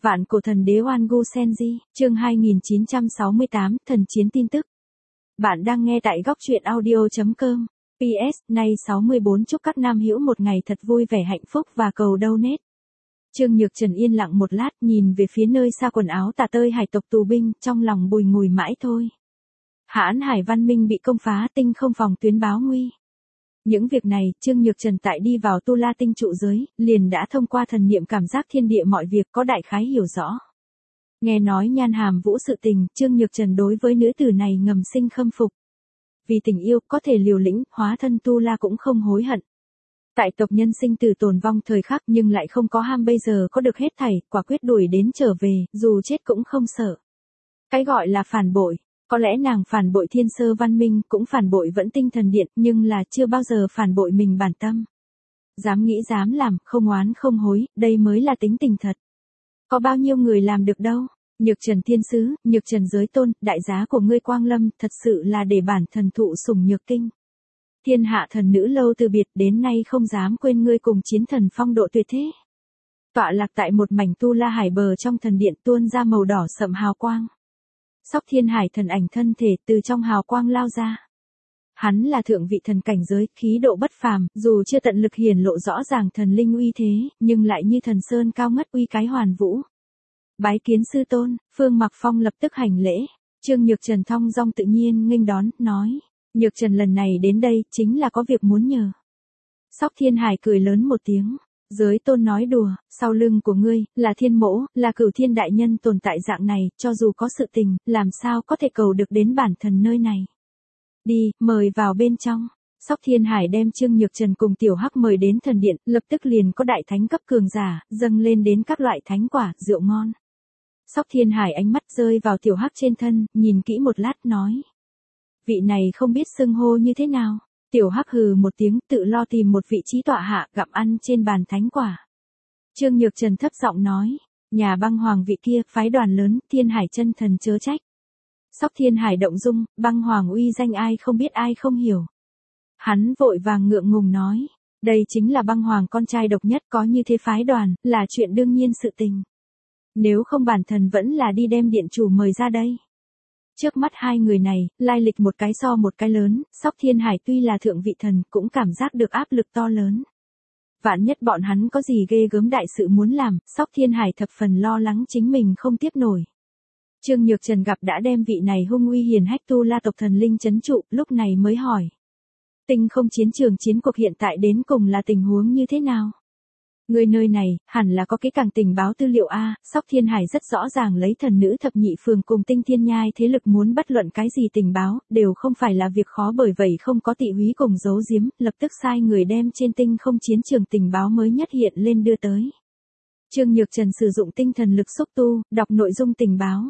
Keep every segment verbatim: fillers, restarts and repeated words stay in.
Vạn cổ thần đế Oan Gu Senji, chương hai nghìn chín trăm sáu mươi tám, thần chiến tin tức. Bạn đang nghe tại góc truyện audio chấm com. pê ét, nay sáu mươi bốn chúc các nam hữu một ngày thật vui vẻ hạnh phúc và cầu donate. Trương Nhược Trần yên lặng một lát nhìn về phía nơi xa quần áo tả tơi hải tộc tù binh, trong lòng bùi ngùi mãi thôi. Hãn Hải Văn Minh bị công phá, tinh không phòng tuyến báo nguy. Những việc này, Trương Nhược Trần tại đi vào Tu La Tinh trụ giới, liền đã thông qua thần niệm cảm giác thiên địa mọi việc có đại khái hiểu rõ. Nghe nói Nhan Hàm Vũ sự tình, Trương Nhược Trần đối với nữ tử này ngầm sinh khâm phục. Vì tình yêu, có thể liều lĩnh, hóa thân Tu La cũng không hối hận. Tại tộc nhân sinh tử tồn vong thời khắc nhưng lại không có ham bây giờ có được hết thảy, quả quyết đuổi đến trở về, dù chết cũng không sợ. Cái gọi là phản bội. Có lẽ nàng phản bội thiên sơ văn minh, cũng phản bội vẫn tinh thần điện, nhưng là chưa bao giờ phản bội mình bản tâm. Dám nghĩ dám làm, không oán không hối, đây mới là tính tình thật. Có bao nhiêu người làm được đâu. Nhược Trần thiên sứ, Nhược Trần giới tôn, đại giá của ngươi quang lâm, thật sự là để bản thần thụ sủng nhược kinh. Thiên hạ thần nữ lâu từ biệt, đến nay không dám quên ngươi cùng chiến thần phong độ tuyệt thế. Tọa lạc tại một mảnh Tu La hải bờ trong thần điện, tuôn ra màu đỏ sậm hào quang. Sóc Thiên Hải thần ảnh thân thể từ trong hào quang lao ra. Hắn là thượng vị thần cảnh giới, khí độ bất phàm, dù chưa tận lực hiển lộ rõ ràng thần linh uy thế, nhưng lại như thần sơn cao ngất uy cái hoàn vũ. Bái kiến sư tôn, Phương Mặc Phong lập tức hành lễ. Trương Nhược Trần thong dong tự nhiên nghênh đón, nói: Nhược Trần lần này đến đây, chính là có việc muốn nhờ. Sóc Thiên Hải cười lớn một tiếng. Giới tôn nói đùa, sau lưng của ngươi, là thiên mỗ, là cửu thiên đại nhân tồn tại dạng này, cho dù có sự tình, làm sao có thể cầu được đến bản thần nơi này. Đi, mời vào bên trong. Sóc Thiên Hải đem Trương Nhược Trần cùng Tiểu Hắc mời đến thần điện, lập tức liền có đại thánh cấp cường giả, dâng lên đến các loại thánh quả, rượu ngon. Sóc Thiên Hải ánh mắt rơi vào Tiểu Hắc trên thân, nhìn kỹ một lát nói: Vị này không biết xưng hô như thế nào. Tiểu Hắc hừ một tiếng, tự lo tìm một vị trí tọa hạ, gặm ăn trên bàn thánh quả. Trương Nhược Trần thấp giọng nói: Nhà băng hoàng vị kia, phái đoàn lớn, Thiên Hải chân thần chớ trách. Sóc Thiên Hải động dung, băng hoàng uy danh ai không biết ai không hiểu. Hắn vội vàng ngượng ngùng nói: Đây chính là băng hoàng con trai độc nhất, có như thế phái đoàn, là chuyện đương nhiên sự tình. Nếu không bản thần vẫn là đi đem điện chủ mời ra đây. Trước mắt hai người này, lai lịch một cái so một cái lớn, Sóc Thiên Hải tuy là thượng vị thần, cũng cảm giác được áp lực to lớn. Vạn nhất bọn hắn có gì ghê gớm đại sự muốn làm, Sóc Thiên Hải thập phần lo lắng chính mình không tiếp nổi. Trương Nhược Trần gặp đã đem vị này hung uy hiền hách Tu La tộc thần linh trấn trụ, lúc này mới hỏi: Tinh không chiến trường chiến cuộc hiện tại đến cùng là tình huống như thế nào? Người nơi này, hẳn là có cái càng tình báo tư liệu a. Sóc Thiên Hải rất rõ ràng lấy thần nữ thập nhị phường cùng Tinh Thiên Nhai thế lực muốn bất luận cái gì tình báo, đều không phải là việc khó, bởi vậy không có tị húy cùng giấu giếm, lập tức sai người đem trên tinh không chiến trường tình báo mới nhất hiện lên đưa tới. Trương Nhược Trần sử dụng tinh thần lực xúc tu, đọc nội dung tình báo.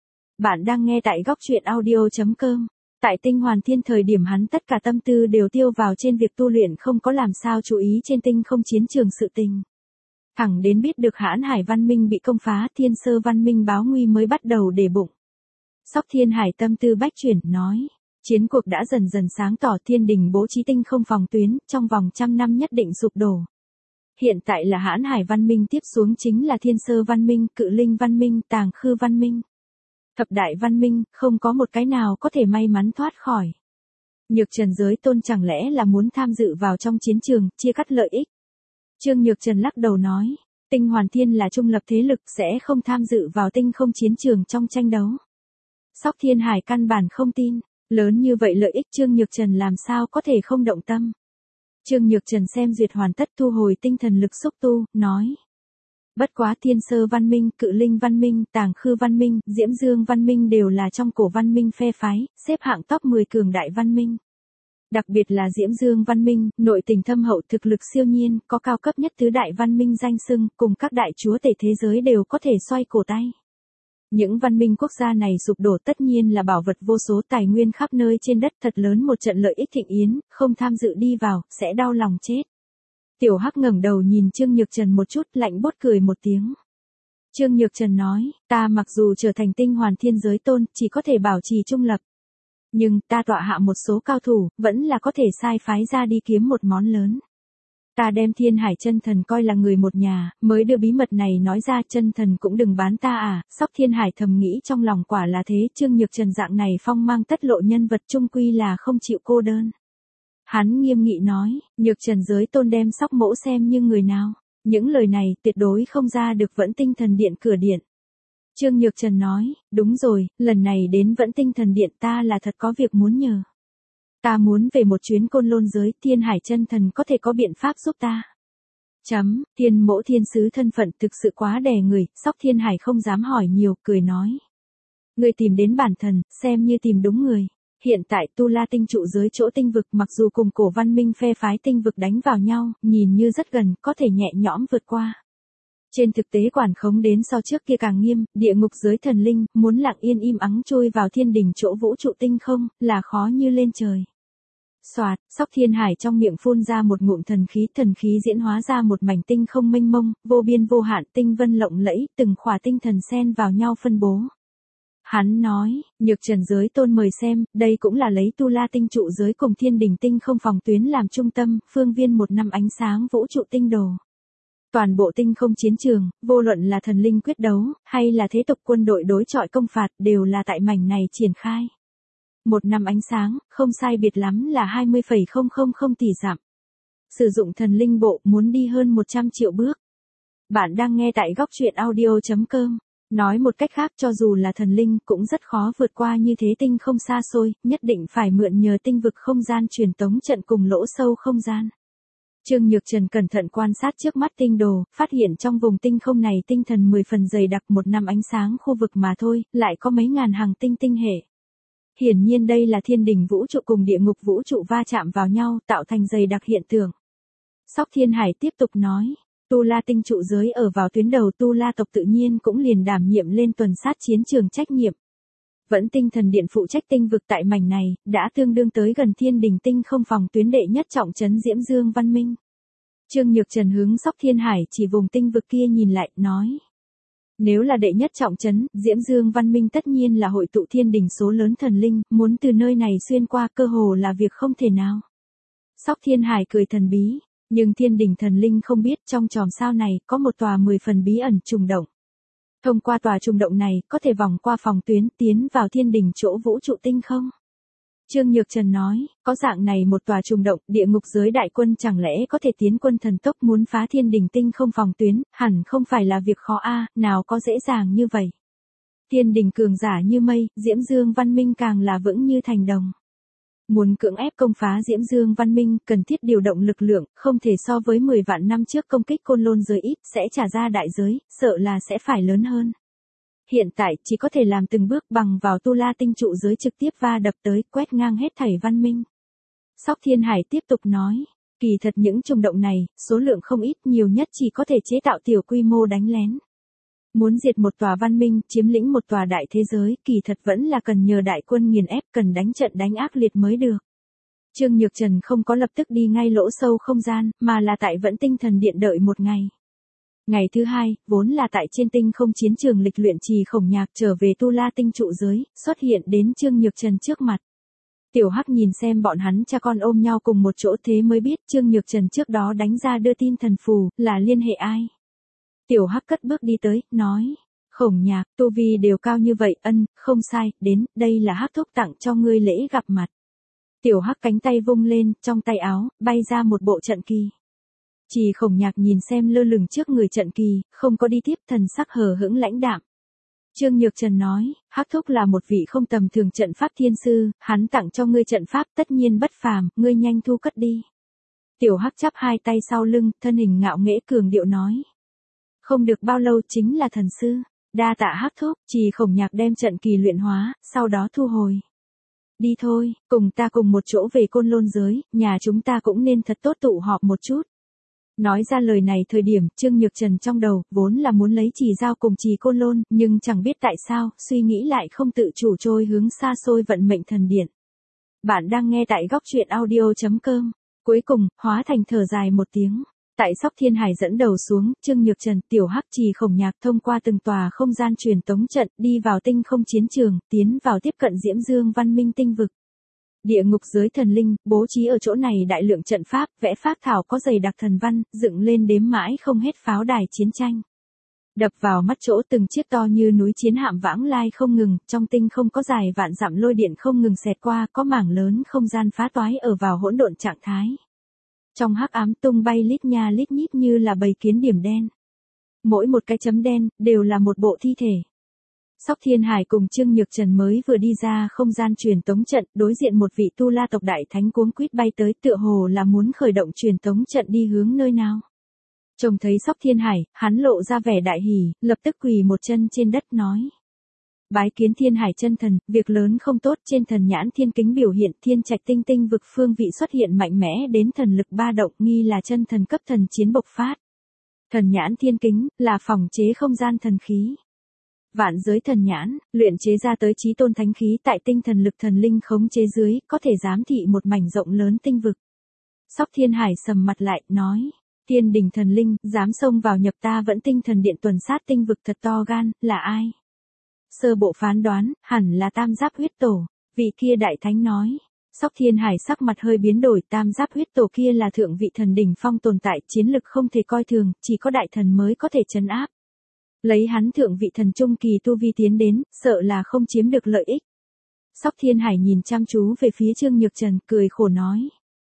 Bạn đang nghe tại góc truyện audio chấm com. Tại Tinh Hoàn Thiên thời điểm hắn tất cả tâm tư đều tiêu vào trên việc tu luyện, không có làm sao chú ý trên tinh không chiến trường sự tình. Thẳng đến biết được Hãn Hải Văn Minh bị công phá, Thiên Sơ Văn Minh báo nguy mới bắt đầu để bụng. Sóc Thiên Hải tâm tư bách chuyển, nói: Chiến cuộc đã dần dần sáng tỏ, thiên đình bố trí tinh không phòng tuyến, trong vòng trăm năm nhất định sụp đổ. Hiện tại là Hãn Hải Văn Minh, tiếp xuống chính là Thiên Sơ Văn Minh, Cự Linh Văn Minh, Tàng Khư Văn Minh. Thập đại văn minh, không có một cái nào có thể may mắn thoát khỏi. Nhược Trần giới tôn chẳng lẽ là muốn tham dự vào trong chiến trường, chia cắt lợi ích? Trương Nhược Trần lắc đầu nói: Tinh Hoàn Thiên là trung lập thế lực, sẽ không tham dự vào tinh không chiến trường trong tranh đấu. Sóc Thiên Hải căn bản không tin, lớn như vậy lợi ích Trương Nhược Trần làm sao có thể không động tâm. Trương Nhược Trần xem duyệt hoàn tất, thu hồi tinh thần lực xúc tu, nói: Bất quá Thiên Sơ Văn Minh, Cự Linh Văn Minh, Tàng Khư Văn Minh, Diễm Dương Văn Minh đều là trong cổ văn minh phe phái, xếp hạng top mười cường đại văn minh. Đặc biệt là Diễm Dương Văn Minh, nội tình thâm hậu, thực lực siêu nhiên, có cao cấp nhất tứ đại văn minh danh xưng, cùng các đại chúa tể thế giới đều có thể xoay cổ tay. Những văn minh quốc gia này sụp đổ tất nhiên là bảo vật vô số, tài nguyên khắp nơi trên đất, thật lớn một trận lợi ích thịnh yến, không tham dự đi vào, sẽ đau lòng chết. Tiểu Hắc ngẩng đầu nhìn Trương Nhược Trần một chút, lạnh buốt cười một tiếng. Trương Nhược Trần nói: Ta mặc dù trở thành Tinh Hoàn Thiên giới tôn, chỉ có thể bảo trì trung lập. Nhưng ta tọa hạ một số cao thủ, vẫn là có thể sai phái ra đi kiếm một món lớn. Ta đem Thiên Hải chân thần coi là người một nhà, mới đưa bí mật này nói ra, chân thần cũng đừng bán ta à, Sóc Thiên Hải thầm nghĩ trong lòng, quả là thế, Trương Nhược Trần dạng này phong mang tất lộ nhân vật trung quy là không chịu cô đơn. Hắn nghiêm nghị nói, Nhược Trần giới tôn đem Sóc mỗ xem như người nào, những lời này tuyệt đối không ra được Vẫn Tinh Thần Điện cửa điện. Trương Nhược Trần nói, đúng rồi, lần này đến Vẫn Tinh Thần Điện ta là thật có việc muốn nhờ. Ta muốn về một chuyến Côn Lôn giới, Thiên Hải chân thần có thể có biện pháp giúp ta. Chấm, Thiên mỗ thiên sứ thân phận thực sự quá đè người, Sóc Thiên Hải không dám hỏi nhiều, cười nói. Người tìm đến bản thần, xem như tìm đúng người. Hiện tại Tu La tinh trụ giới chỗ tinh vực mặc dù cùng cổ văn minh phe phái tinh vực đánh vào nhau, nhìn như rất gần, có thể nhẹ nhõm vượt qua. Trên thực tế quản khống đến so trước kia càng nghiêm, địa ngục giới thần linh, muốn lặng yên im ắng trôi vào thiên đỉnh chỗ vũ trụ tinh không, là khó như lên trời. Soạt, Sóc Thiên Hải trong miệng phun ra một ngụm thần khí, thần khí diễn hóa ra một mảnh tinh không mênh mông, vô biên vô hạn, tinh vân lộng lẫy, từng khỏa tinh thần xen vào nhau phân bố. Hắn nói, Nhược Trần giới tôn mời xem, đây cũng là lấy Tu La tinh trụ giới cùng thiên đỉnh tinh không phòng tuyến làm trung tâm, phương viên một năm ánh sáng vũ trụ tinh đồ. Toàn bộ tinh không chiến trường, vô luận là thần linh quyết đấu, hay là thế tục quân đội đối chọi công phạt, đều là tại mảnh này triển khai. Một năm ánh sáng, không sai biệt lắm là hai mươi phẩy không không không tỷ dặm. Sử dụng thần linh bộ muốn đi hơn một trăm triệu bước. Bạn đang nghe tại góc truyện audio chấm com. Nói một cách khác, cho dù là thần linh cũng rất khó vượt qua như thế tinh không xa xôi, nhất định phải mượn nhờ tinh vực không gian truyền tống trận cùng lỗ sâu không gian. Trương Nhược Trần cẩn thận quan sát trước mắt tinh đồ, phát hiện trong vùng tinh không này tinh thần mười phần dày đặc, một năm ánh sáng khu vực mà thôi, lại có mấy ngàn hàng tinh tinh hệ. Hiển nhiên đây là thiên đỉnh vũ trụ cùng địa ngục vũ trụ va chạm vào nhau, tạo thành dày đặc hiện tượng. Sóc Thiên Hải tiếp tục nói, Tu La tinh trụ giới ở vào tuyến đầu, Tu La tộc tự nhiên cũng liền đảm nhiệm lên tuần sát chiến trường trách nhiệm. Vẫn Tinh Thần Điện phụ trách tinh vực tại mảnh này, đã tương đương tới gần thiên đỉnh tinh không phòng tuyến đệ nhất trọng trấn Diễm Dương Văn Minh. Trương Nhược Trần hướng Sóc Thiên Hải chỉ vùng tinh vực kia nhìn lại, nói. Nếu là đệ nhất trọng trấn, Diễm Dương Văn Minh tất nhiên là hội tụ thiên đỉnh số lớn thần linh, muốn từ nơi này xuyên qua cơ hồ là việc không thể nào. Sóc Thiên Hải cười thần bí, nhưng thiên đỉnh thần linh không biết trong chòm sao này có một tòa mười phần bí ẩn trùng động. Thông qua tòa trùng động này, có thể vòng qua phòng tuyến tiến vào thiên đỉnh chỗ vũ trụ tinh không. Trương Nhược Trần nói, có dạng này một tòa trùng động, địa ngục giới đại quân chẳng lẽ có thể tiến quân thần tốc muốn phá thiên đỉnh tinh không phòng tuyến, hẳn không phải là việc khó a, nào có dễ dàng như vậy. Thiên đỉnh cường giả như mây, Diễm Dương Văn Minh càng là vững như thành đồng. Muốn cưỡng ép công phá Diễm Dương Văn Minh, cần thiết điều động lực lượng, không thể so với mười vạn năm trước công kích Côn Lôn giới ít, sẽ trả ra đại giới, sợ là sẽ phải lớn hơn. Hiện tại chỉ có thể làm từng bước bằng vào Tu La tinh trụ giới trực tiếp va đập tới, quét ngang hết thảy văn minh. Sóc Thiên Hải tiếp tục nói, kỳ thật những trùng động này, số lượng không ít, nhiều nhất chỉ có thể chế tạo tiểu quy mô đánh lén. Muốn diệt một tòa văn minh, chiếm lĩnh một tòa đại thế giới, kỳ thật vẫn là cần nhờ đại quân nghiền ép, cần đánh trận đánh ác liệt mới được. Trương Nhược Trần không có lập tức đi ngay lỗ sâu không gian, mà là tại Vẫn Tinh Thần Điện đợi một ngày. Ngày thứ hai, vốn là tại trên tinh không chiến trường lịch luyện Trì Khổng Nhạc trở về Tu La tinh trụ giới, xuất hiện đến Trương Nhược Trần trước mặt. Tiểu Hắc nhìn xem bọn hắn cha con ôm nhau cùng một chỗ thế mới biết Trương Nhược Trần trước đó đánh ra đưa tin thần phù, là liên hệ ai. Tiểu Hắc cất bước đi tới, nói, Khổng Nhạc, tu vi đều cao như vậy, ân, không sai, đến, đây là Hắc thúc tặng cho ngươi lễ gặp mặt. Tiểu Hắc cánh tay vung lên, trong tay áo, bay ra một bộ trận kỳ. Trì Khổng Nhạc nhìn xem lơ lửng trước người trận kỳ, không có đi tiếp, thần sắc hờ hững lãnh đạm. Trương Nhược Trần nói, Hắc thúc là một vị không tầm thường trận pháp thiên sư, hắn tặng cho ngươi trận pháp tất nhiên bất phàm, ngươi nhanh thu cất đi. Tiểu Hắc chắp hai tay sau lưng, thân hình ngạo nghễ cường điệu nói. Không được bao lâu chính là thần sư, đa tạ Hắc thúc. Trì Khổng Nhạc đem trận kỳ luyện hóa, sau đó thu hồi. Đi thôi, cùng ta cùng một chỗ về Côn Lôn giới, nhà chúng ta cũng nên thật tốt tụ họp một chút. Nói ra lời này thời điểm, Trương Nhược Trần trong đầu, vốn là muốn lấy Trì Giao cùng Trì Côn Lôn, nhưng chẳng biết tại sao, suy nghĩ lại không tự chủ trôi hướng xa xôi Vận Mệnh Thần Điện. Bạn đang nghe tại góc truyện audio chấm com. Cuối cùng, hóa thành thở dài một tiếng. Tại Sóc Thiên Hải dẫn đầu xuống, Trương Nhược Trần, Tiểu Hắc, Trì Khổng Nhạc thông qua từng tòa không gian truyền tống trận, đi vào tinh không chiến trường, tiến vào tiếp cận Diễm Dương Văn Minh tinh vực. Địa ngục giới thần linh, bố trí ở chỗ này đại lượng trận pháp, vẽ phác thảo có dày đặc thần văn, dựng lên đếm mãi không hết pháo đài chiến tranh. Đập vào mắt chỗ từng chiếc to như núi chiến hạm vãng lai không ngừng, trong tinh không có dài vạn dặm lôi điện không ngừng xẹt qua, có mảng lớn không gian phá toái ở vào hỗn độn trạng thái. Trong hắc ám tung bay lít nha lít nhít như là bầy kiến điểm đen. Mỗi một cái chấm đen, đều là một bộ thi thể. Sóc Thiên Hải cùng Trương Nhược Trần mới vừa đi ra không gian truyền tống trận, đối diện một vị tu la tộc đại thánh cuống quýt bay tới, tựa hồ là muốn khởi động truyền tống trận đi hướng nơi nào. Trông thấy Sóc Thiên Hải, hắn lộ ra vẻ đại hỉ, lập tức quỳ một chân trên đất nói. Bái kiến Thiên Hải chân thần, việc lớn không tốt, trên thần nhãn thiên kính biểu hiện thiên trạch tinh tinh vực phương vị xuất hiện mạnh mẽ đến thần lực ba động, nghi là chân thần cấp thần chiến bộc phát. Thần nhãn thiên kính, là phòng chế không gian thần khí. Vạn giới thần nhãn, luyện chế ra tới chí tôn thánh khí tại tinh thần lực thần linh khống chế dưới, có thể giám thị một mảnh rộng lớn tinh vực. Sóc Thiên Hải sầm mặt lại, nói. Thiên đình thần linh, dám xông vào nhập ta vẫn tinh thần điện tuần sát tinh vực thật to gan, là ai? Sơ bộ phán đoán, hẳn là tam giáp huyết tổ, vị kia đại thánh nói. Sóc Thiên Hải sắc mặt hơi biến đổi, tam giáp huyết tổ kia là thượng vị thần đỉnh phong tồn tại, chiến lực không thể coi thường, chỉ có đại thần mới có thể trấn áp. Lấy hắn thượng vị thần trung kỳ tu vi tiến đến, sợ là không chiếm được lợi ích. Sóc Thiên Hải nhìn chăm chú về phía Trương Nhược Trần, cười khổ nói.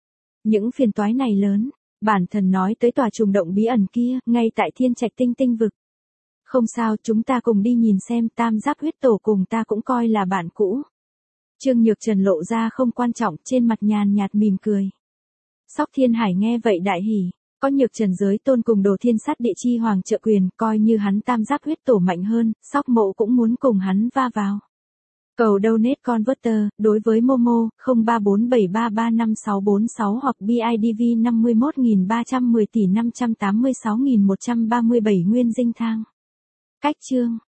Những phiền toái này lớn, bản thần nói tới tòa trùng động bí ẩn kia, ngay tại thiên trạch tinh tinh vực. Không sao, chúng ta cùng đi nhìn xem, tam giáp huyết tổ cùng ta cũng coi là bạn cũ. Trương Nhược Trần lộ ra không quan trọng, trên mặt nhàn nhạt mỉm cười. Sóc Thiên Hải nghe vậy đại hỉ. Có Nhược Trần giới tôn cùng đồ thiên sát địa chi hoàng trợ quyền, coi như hắn tam giáp huyết tổ mạnh hơn, Sóc Mộ cũng muốn cùng hắn va vào. Cầu donate converter, đối với Momo, không ba bốn bảy ba ba năm sáu bốn sáu hoặc bê i đê vê năm mươi mốt nghìn ba trăm mười tỷ năm trăm tám mươi sáu nghìn một trăm ba mươi bảy nguyên dinh thang. Cách chương